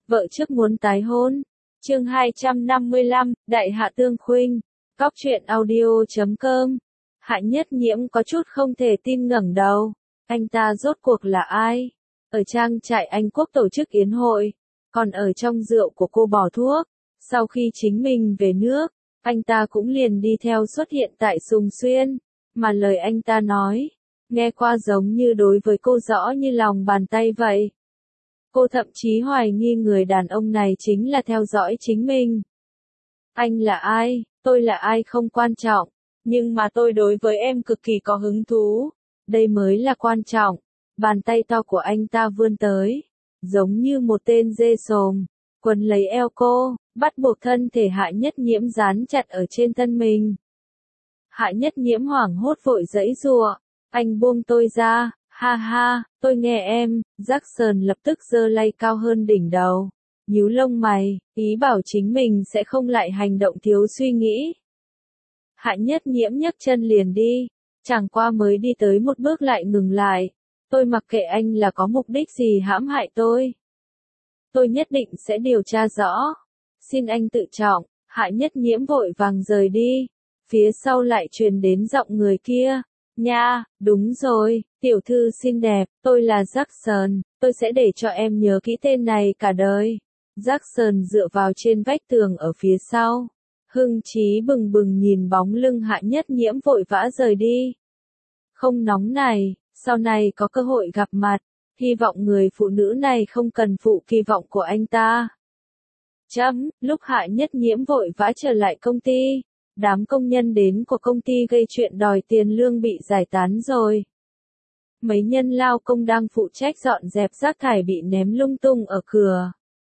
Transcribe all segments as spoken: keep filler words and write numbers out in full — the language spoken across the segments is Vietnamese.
vợ trước muốn tái hôn. Chương hai trăm năm mươi lăm, Đại Hạ Tương Khuynh. Cóc truyện audio chấm com. Hạ Nhất Nhiễm có chút không thể tin ngẩng đầu. Anh ta rốt cuộc là ai? Ở trang trại Anh Quốc tổ chức yến hội, còn ở trong rượu của cô bỏ thuốc. Sau khi chính mình về nước, anh ta cũng liền đi theo xuất hiện tại Sùng Xuyên. Mà lời anh ta nói, nghe qua giống như đối với cô rõ như lòng bàn tay vậy. Cô thậm chí hoài nghi người đàn ông này chính là theo dõi chính mình. Anh là ai, tôi là ai không quan trọng, nhưng mà tôi đối với em cực kỳ có hứng thú. Đây mới là quan trọng. Bàn tay to của anh ta vươn tới, giống như một tên dê sồm, quấn lấy eo cô, bắt buộc thân thể Hạ Nhất Nhiễm dán chặt ở trên thân mình. Hạ Nhất Nhiễm hoảng hốt vội giãy giụa, anh buông tôi ra, ha ha, tôi nghe em. Jackson lập tức giơ lay cao hơn đỉnh đầu, nhíu lông mày, ý bảo chính mình sẽ không lại hành động thiếu suy nghĩ. Hạ Nhất Nhiễm nhấc chân liền đi, chẳng qua mới đi tới một bước lại ngừng lại. Tôi mặc kệ anh là có mục đích gì hãm hại tôi. Tôi nhất định sẽ điều tra rõ. Xin anh tự trọng. Hạ Nhất Nhiễm vội vàng rời đi. Phía sau lại truyền đến giọng người kia. Nha, đúng rồi, tiểu thư xinh đẹp, tôi là Jackson, tôi sẽ để cho em nhớ kỹ tên này cả đời. Jackson dựa vào trên vách tường ở phía sau. Hưng trí bừng bừng nhìn bóng lưng Hạ Nhất Nhiễm vội vã rời đi. Không nóng này. Sau này có cơ hội gặp mặt, hy vọng người phụ nữ này không cần phụ kỳ vọng của anh ta. Chấm, lúc Hạ Nhất Nhiễm vội vã trở lại công ty, đám công nhân đến của công ty gây chuyện đòi tiền lương bị giải tán rồi. Mấy nhân lao công đang phụ trách dọn dẹp rác thải bị ném lung tung ở cửa.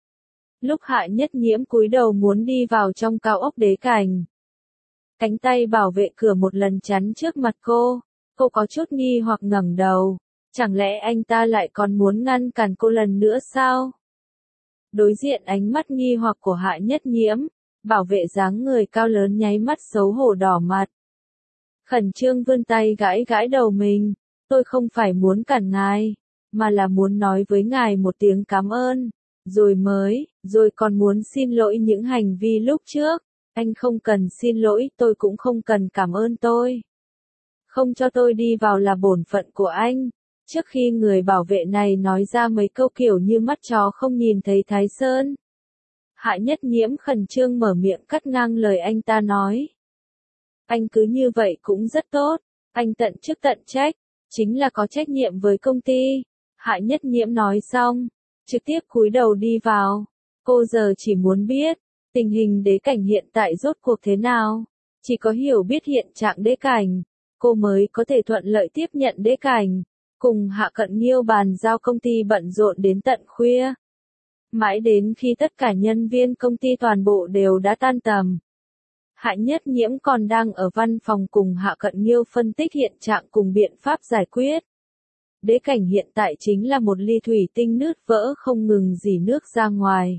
Lúc Hạ Nhất Nhiễm cúi đầu muốn đi vào trong cao ốc Đế Cảnh, cánh tay bảo vệ cửa một lần chắn trước mặt cô. Cô có chút nghi hoặc ngẩng đầu, chẳng lẽ anh ta lại còn muốn ngăn cản cô lần nữa sao? Đối diện ánh mắt nghi hoặc của Hạ Nhất Nhiễm, bảo vệ dáng người cao lớn nháy mắt xấu hổ đỏ mặt. Khẩn trương vươn tay gãi gãi đầu mình, tôi không phải muốn cản ngài, mà là muốn nói với ngài một tiếng cảm ơn, rồi mới, rồi còn muốn xin lỗi những hành vi lúc trước. Anh không cần xin lỗi, tôi cũng không cần cảm ơn tôi. Không cho tôi đi vào là bổn phận của anh. Trước khi người bảo vệ này nói ra mấy câu kiểu như mắt chó không nhìn thấy Thái Sơn, Hạ Nhất Nhiễm khẩn trương mở miệng cắt ngang lời anh ta nói. Anh cứ như vậy cũng rất tốt, anh tận chức tận trách, chính là có trách nhiệm với công ty. Hạ Nhất Nhiễm nói xong, trực tiếp cúi đầu đi vào. Cô giờ chỉ muốn biết, tình hình Đế Cảnh hiện tại rốt cuộc thế nào. Chỉ có hiểu biết hiện trạng Đế Cảnh, cô mới có thể thuận lợi tiếp nhận Đế Cảnh, cùng Hạ Cận Nghiêu bàn giao công ty bận rộn đến tận khuya. Mãi đến khi tất cả nhân viên công ty toàn bộ đều đã tan tầm, Hạ Nhất Nhiễm còn đang ở văn phòng cùng Hạ Cận Nghiêu phân tích hiện trạng cùng biện pháp giải quyết. Đế Cảnh hiện tại chính là một ly thủy tinh nứt vỡ không ngừng rỉ nước ra ngoài.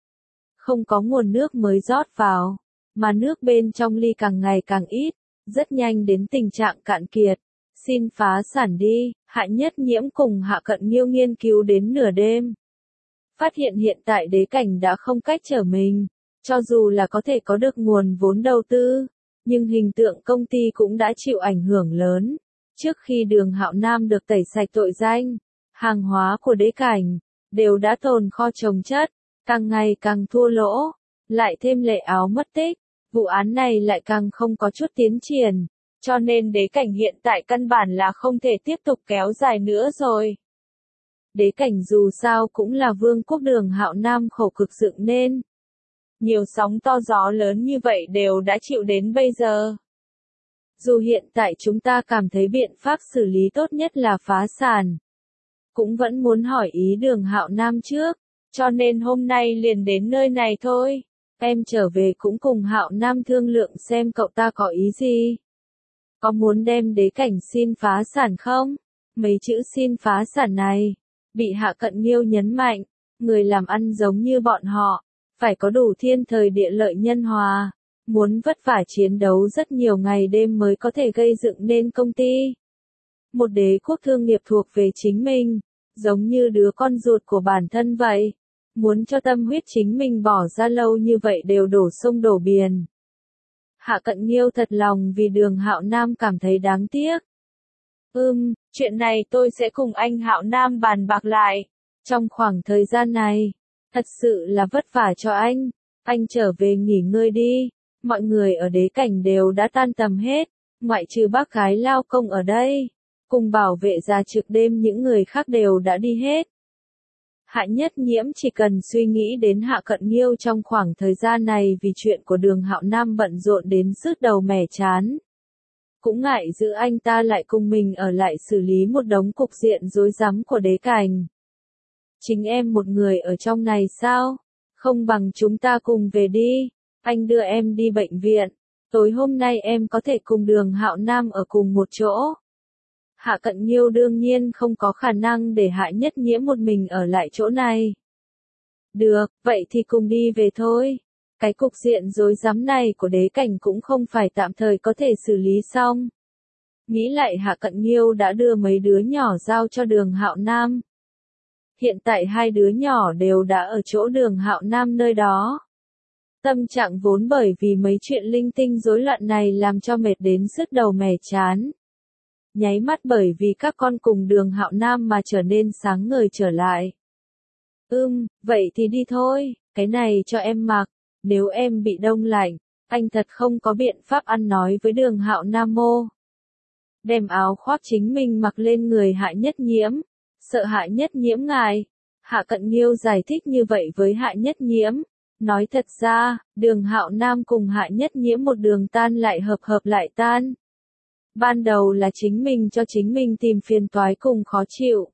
Không có nguồn nước mới rót vào, mà nước bên trong ly càng ngày càng ít. Rất nhanh đến tình trạng cạn kiệt. Xin phá sản đi. Hạ Nhất Nhiễm cùng Hạ Cận Nghiêu nghiên cứu đến nửa đêm. Phát hiện hiện tại Đế Cảnh đã không cách trở mình. Cho dù là có thể có được nguồn vốn đầu tư, nhưng hình tượng công ty cũng đã chịu ảnh hưởng lớn. Trước khi Đường Hạo Nam được tẩy sạch tội danh, hàng hóa của Đế Cảnh đều đã tồn kho chồng chất, càng ngày càng thua lỗ. Lại thêm Lệ Áo mất tích, vụ án này lại càng không có chút tiến triển, cho nên Đế Cảnh hiện tại căn bản là không thể tiếp tục kéo dài nữa rồi. Đế Cảnh dù sao cũng là vương quốc Đường Hạo Nam khổ cực dựng nên. Nhiều sóng to gió lớn như vậy đều đã chịu đến bây giờ. Dù hiện tại chúng ta cảm thấy biện pháp xử lý tốt nhất là phá sản, cũng vẫn muốn hỏi ý Đường Hạo Nam trước, cho nên hôm nay liền đến nơi này thôi. Em trở về cũng cùng Hạo Nam thương lượng xem cậu ta có ý gì. Có muốn đem Đế Cảnh xin phá sản không? Mấy chữ xin phá sản này, bị Hạ Cận Nghiêu nhấn mạnh, người làm ăn giống như bọn họ, phải có đủ thiên thời địa lợi nhân hòa, muốn vất vả chiến đấu rất nhiều ngày đêm mới có thể gây dựng nên công ty. Một đế quốc thương nghiệp thuộc về chính mình, giống như đứa con ruột của bản thân vậy. muốn cho tâm huyết chính mình bỏ ra lâu như vậy đều đổ sông đổ biển. Hạ Cận Nghiêu thật lòng vì Đường Hạo Nam cảm thấy đáng tiếc. Ừm, chuyện này tôi sẽ cùng anh Hạo Nam bàn bạc lại. Trong khoảng thời gian này, thật sự là vất vả cho anh. Anh trở về nghỉ ngơi đi. Mọi người ở đế cảnh đều đã tan tầm hết, ngoại trừ bác gái lao công ở đây. Cùng bảo vệ ra trực đêm những người khác đều đã đi hết. Hạ Nhất Nhiễm chỉ cần suy nghĩ đến Hạ Cận Nghiêu trong khoảng thời gian này vì chuyện của Đường Hạo Nam bận rộn đến sứt đầu mẻ chán. Cũng ngại giữ anh ta lại cùng mình ở lại xử lý một đống cục diện rối rắm của đế cảnh. Chính em một người ở trong này sao? Không bằng chúng ta cùng về đi. Anh đưa em đi bệnh viện. Tối hôm nay em có thể cùng Đường Hạo Nam ở cùng một chỗ. Hạ Cận Nghiêu đương nhiên không có khả năng để Hạ Nhất Nhiễm một mình ở lại chỗ này. Được, vậy thì cùng đi về thôi. Cái cục diện rối rắm này của đế cảnh cũng không phải tạm thời có thể xử lý xong. Nghĩ lại Hạ Cận Nghiêu đã đưa mấy đứa nhỏ giao cho Đường Hạo Nam. Hiện tại hai đứa nhỏ đều đã ở chỗ Đường Hạo Nam nơi đó. Tâm trạng vốn bởi vì mấy chuyện linh tinh rối loạn này làm cho mệt đến sứt đầu mẻ chán. Nháy mắt bởi vì các con cùng Đường Hạo Nam mà trở nên sáng ngời trở lại. Ừm, vậy thì đi thôi, cái này cho em mặc, nếu em bị đông lạnh, anh thật không có biện pháp ăn nói với Đường Hạo Nam mô. Đem áo khoác chính mình mặc lên người Hạ Nhất Nhiễm, sợ Hạ Nhất Nhiễm ngại. Hạ Cận Nghiêu giải thích như vậy với Hạ Nhất Nhiễm, nói thật ra, Đường Hạo Nam cùng Hạ Nhất Nhiễm một đường tan lại hợp hợp lại tan. Ban đầu là chính mình cho chính mình tìm phiền toái cùng khó chịu.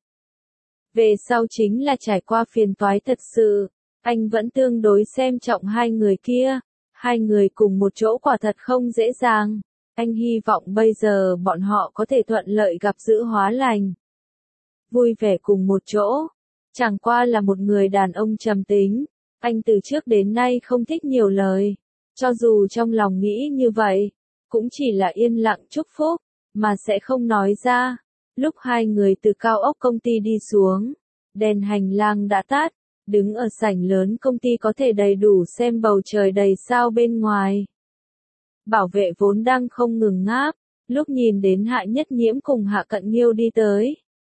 Về sau chính là trải qua phiền toái thật sự, anh vẫn tương đối xem trọng hai người kia, hai người cùng một chỗ quả thật không dễ dàng, anh hy vọng bây giờ bọn họ có thể thuận lợi gặp giữ hóa lành. Vui vẻ cùng một chỗ, chẳng qua là một người đàn ông trầm tính, anh từ trước đến nay không thích nhiều lời, cho dù trong lòng nghĩ như vậy, cũng chỉ là yên lặng chúc phúc, mà sẽ không nói ra. Lúc hai người từ cao ốc công ty đi xuống, đèn hành lang đã tắt, đứng ở sảnh lớn công ty có thể đầy đủ xem bầu trời đầy sao bên ngoài. Bảo vệ vốn đang không ngừng ngáp, lúc nhìn đến Hạ Nhất Nhiễm cùng Hạ Cận Nghiêu đi tới.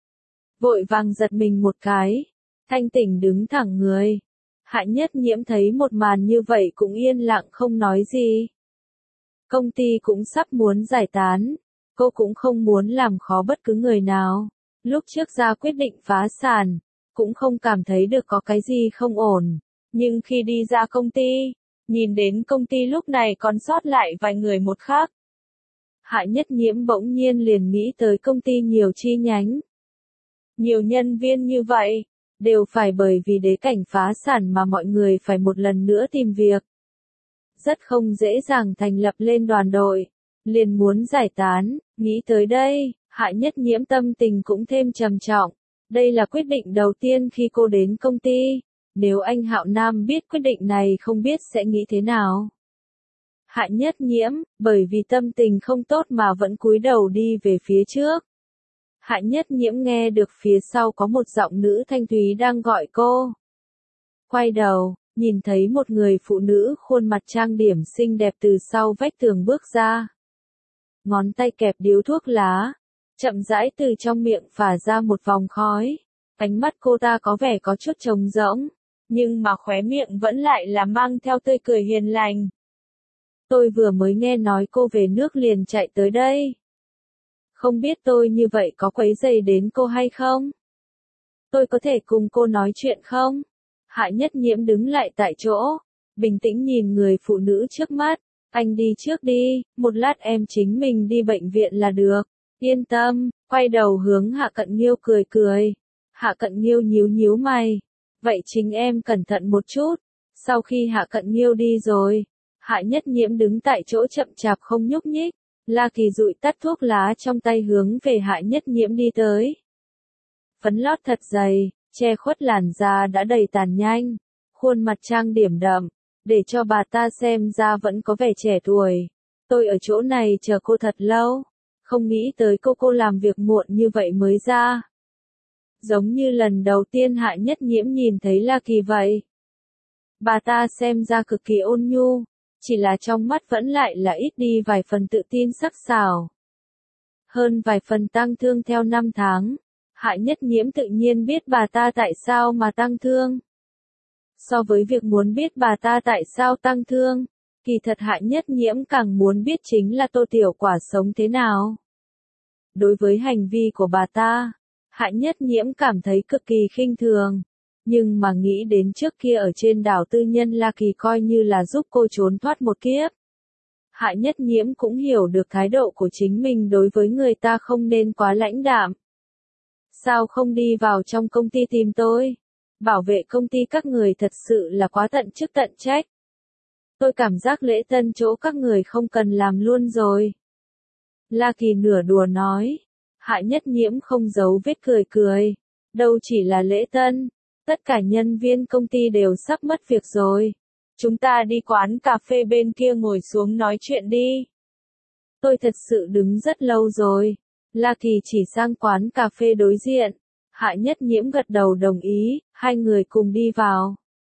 Vội vàng giật mình một cái, thanh tỉnh đứng thẳng người. Hạ Nhất Nhiễm thấy một màn như vậy cũng yên lặng không nói gì. Công ty cũng sắp muốn giải tán, cô cũng không muốn làm khó bất cứ người nào. Lúc trước ra quyết định phá sản, cũng không cảm thấy được có cái gì không ổn. Nhưng khi đi ra công ty, nhìn đến công ty lúc này còn sót lại vài người một khác. Hạ Nhất Nhiễm bỗng nhiên liền nghĩ tới công ty nhiều chi nhánh. Nhiều nhân viên như vậy, đều phải bởi vì đế cảnh phá sản mà mọi người phải một lần nữa tìm việc. Rất không dễ dàng thành lập lên đoàn đội, liền muốn giải tán, nghĩ tới đây, Hạ Nhất Nhiễm tâm tình cũng thêm trầm trọng. Đây là quyết định đầu tiên khi cô đến công ty, nếu anh Hạo Nam biết quyết định này không biết sẽ nghĩ thế nào. Hạ Nhất Nhiễm, bởi vì tâm tình không tốt mà vẫn cúi đầu đi về phía trước. Hạ Nhất Nhiễm nghe được phía sau có một giọng nữ thanh thúy đang gọi cô. Quay đầu, nhìn thấy một người phụ nữ khuôn mặt trang điểm xinh đẹp từ sau vách tường bước ra. Ngón tay kẹp điếu thuốc lá, chậm rãi từ trong miệng phả ra một vòng khói. Ánh mắt cô ta có vẻ có chút trống rỗng, nhưng mà khóe miệng vẫn lại là mang theo tươi cười hiền lành. Tôi vừa mới nghe nói cô về nước liền chạy tới đây. Không biết tôi như vậy có quấy rầy đến cô hay không? Tôi có thể cùng cô nói chuyện không? Hạ Nhất Nhiễm đứng lại tại chỗ, bình tĩnh nhìn người phụ nữ trước mắt. Anh đi trước đi, một lát em chính mình đi bệnh viện là được. Yên tâm, quay đầu hướng Hạ Cận Nghiêu cười cười. Hạ Cận Nghiêu nhíu nhíu mày. Vậy chính em cẩn thận một chút. Sau khi Hạ Cận Nghiêu đi rồi, Hạ Nhất Nhiễm đứng tại chỗ chậm chạp không nhúc nhích. La Kỳ dụi tắt thuốc lá trong tay hướng về Hạ Nhất Nhiễm đi tới. Phấn lót thật dày, che khuất làn da đã đầy tàn nhang, khuôn mặt trang điểm đậm, để cho bà ta xem ra vẫn có vẻ trẻ tuổi. Tôi ở chỗ này chờ cô thật lâu, không nghĩ tới cô cô làm việc muộn như vậy mới ra. giống như lần đầu tiên Hạ Nhất Nhiễm nhìn thấy La Kỳ vậy. Bà ta xem ra cực kỳ ôn nhu, chỉ là trong mắt vẫn lại là ít đi vài phần tự tin sắc sảo. Hơn vài phần tăng thương theo năm tháng, Hạ Nhất Nhiễm tự nhiên biết bà ta tại sao mà tăng thương. So với việc muốn biết bà ta tại sao tăng thương, kỳ thật Hạ Nhất Nhiễm càng muốn biết chính là Tô Tiểu Quả sống thế nào. Đối với hành vi của bà ta, Hạ Nhất Nhiễm cảm thấy cực kỳ khinh thường, nhưng mà nghĩ đến trước kia ở trên đảo tư nhân La Kỳ coi như là giúp cô trốn thoát một kiếp. Hạ Nhất Nhiễm cũng hiểu được thái độ của chính mình đối với người ta không nên quá lãnh đạm. Sao không đi vào trong công ty tìm tôi? Bảo vệ công ty các người thật sự là quá tận chức tận trách. Tôi cảm giác lễ tân chỗ các người không cần làm luôn rồi. La Kỳ nửa đùa nói. Hạ Nhất Nhiễm không giấu vết cười cười. Đâu chỉ là lễ tân, tất cả nhân viên công ty đều sắp mất việc rồi. Chúng ta đi quán cà phê bên kia ngồi xuống nói chuyện đi. Tôi thật sự đứng rất lâu rồi. La Kỳ chỉ sang quán cà phê đối diện. Hạ Nhất Nhiễm gật đầu đồng ý, hai người cùng đi vào.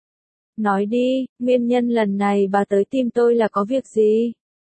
Nói đi, nguyên nhân lần này bà tới tìm tôi là có việc gì?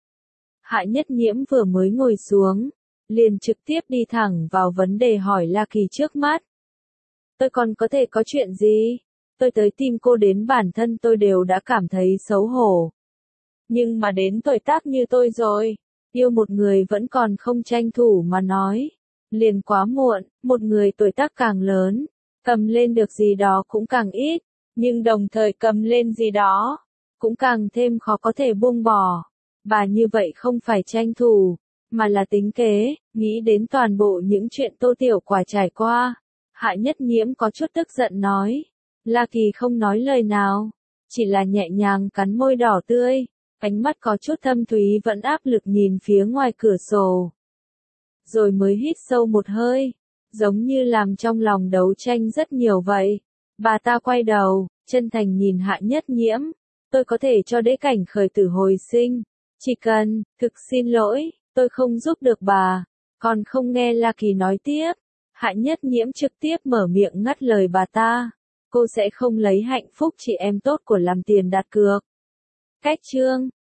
Hạ Nhất Nhiễm vừa mới ngồi xuống, liền trực tiếp đi thẳng vào vấn đề hỏi La Kỳ trước mắt. Tôi còn có thể có chuyện gì? Tôi tới tìm cô đến bản thân tôi đều đã cảm thấy xấu hổ. Nhưng mà đến tuổi tác như tôi rồi, yêu một người vẫn còn không tranh thủ mà nói. Liền quá muộn, một người tuổi tác càng lớn, cầm lên được gì đó cũng càng ít, nhưng đồng thời cầm lên gì đó, cũng càng thêm khó có thể buông bỏ. Bà như vậy không phải tranh thủ, mà là tính kế, nghĩ đến toàn bộ những chuyện Tô Tiểu Quả trải qua. Hạ Nhất Nhiễm có chút tức giận nói. La Kỳ không nói lời nào, chỉ là nhẹ nhàng cắn môi đỏ tươi, ánh mắt có chút thâm thúy vẫn áp lực nhìn phía ngoài cửa sổ. Rồi mới hít sâu một hơi, giống như làm trong lòng đấu tranh rất nhiều vậy. Bà ta quay đầu, chân thành nhìn Hạ Nhất Nhiễm. Tôi có thể cho đế cảnh khởi tử hồi sinh. Chỉ cần, thực xin lỗi, tôi không giúp được bà. Còn không nghe La Kỳ nói tiếp. Hạ Nhất Nhiễm trực tiếp mở miệng ngắt lời bà ta. Cô sẽ không lấy hạnh phúc chị em tốt của làm tiền đặt cược. Cách chương